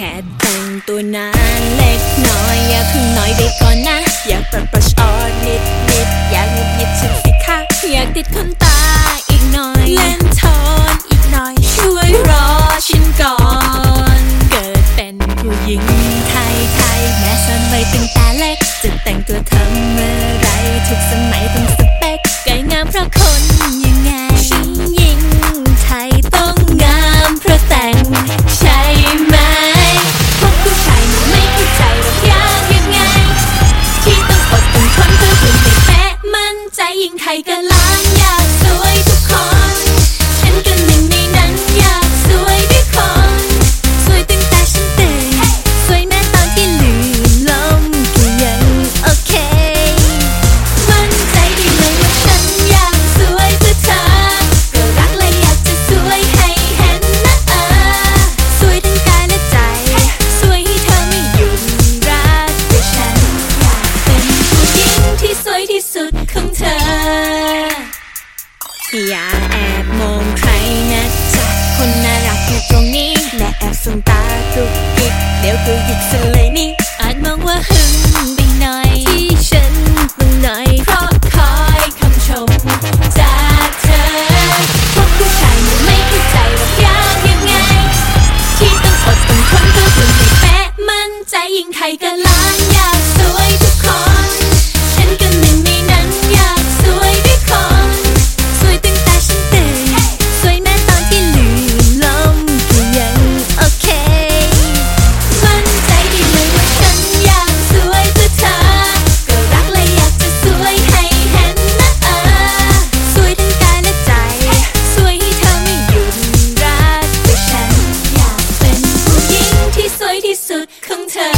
ค่แต่งตัวนานเล็กน้อยอย่าเพิ่งน้อยไปก่อนนะอยากบรัชออนนิดอยากหยิบฉันสิคะอยากติดขนตาอีกหน่อยเล่นโทนอีกหน่อยช่วยรอฉันก่อนเกิดเป็นผู้หญิงไทยแม้ซ่อนไว้ตั้งแต่เล็กจะแต่งตัวทำเมื่อไรทุกสมัยต้องสเปคไก่งามเพราะคนยังไงหญิงไทยต้องงามเพราะแต่งใช่ไหมพวกผู้ชายมันไม่เข้าใจหรอกยากยังไงที่ต้องอดต้องทนเพื่อหุ่นให้แป๊ะมั่นใจหญิงไทยก็ล้านอยากสวยทุกคนฉันก็หนึ่งในนั้นอยากสวยด้วยคนสวยตั้งแต่ฉันตื่นสวยแม้ตอนที่ลื่นลมก็ยังโอเคมั่นใจได้เลยว่าฉันอยากสวยเพื่อเธอก็รักและอยากจะสวยให้เห็นนะสวยทั้งกายและใจสวยให้เธอไม่หยุดรักแต่ฉันอยากเป็นผู้หญิงที่สวยที่สุดของเธออย่าแอบมองใครนะจ๊ะคนน่ารักอยู่ตรงนี้และแอบสงตาตุกติกเดี๋ยวก็หยิกซะเลยนี่อาจมองว่าหึงไปหน่อยที่ฉันต้องหน่อยเพราะคอยคำชมจากเธอพวกผู้ชายมันไม่เข้าใจหรอกยากยังไงที่ต้องอดต้องทนเพื่อหุ่นให้แป๊ะมั่นใจหญิงไทยก็ล้านอยากสวยทุกคนฉันก็หนึ่งในนั้นอยากสวยด้วยคนสวยตั้งแต่ฉันตื่นสวยแม้ตอนที่ลื่นลมก็ยังโอเคมั่นใจได้เลยว่าฉันอยากสวยเพื่อเธอก็รักและอยากจะสวยให้เห็นนะสวยทั้งกายและใจสวยให้เธอไม่หยุดรักแต่ฉันอยากเป็นผู้หญิงที่สวยที่สุดของเธอ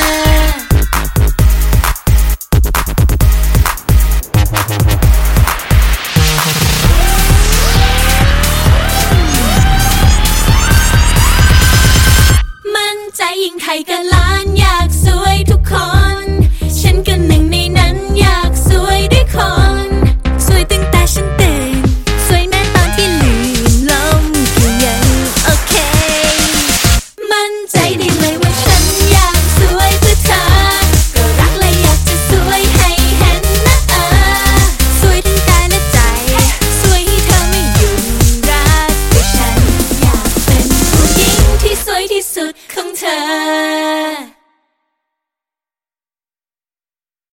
มั่นใจหญิงไทยก็ล้านอยากสวยทุกคนฉันก็หนึ่งในนั้นอยากสวยด้วยคนสวยตั้งแต่ฉันตื่นสวยแม้ตอนที่ลื่นลมก็ยังโอเคมั่นใจได้เลยว่าฉันอยากสวยเพื่อเธอก็รักและอยากจะสวยให้เห็นนะสวยทั้งกายและใจสวยให้เธอไม่หยุดรักแต่ฉันอยากเป็นผู้หญิงที่สวยที่สุดของเธอ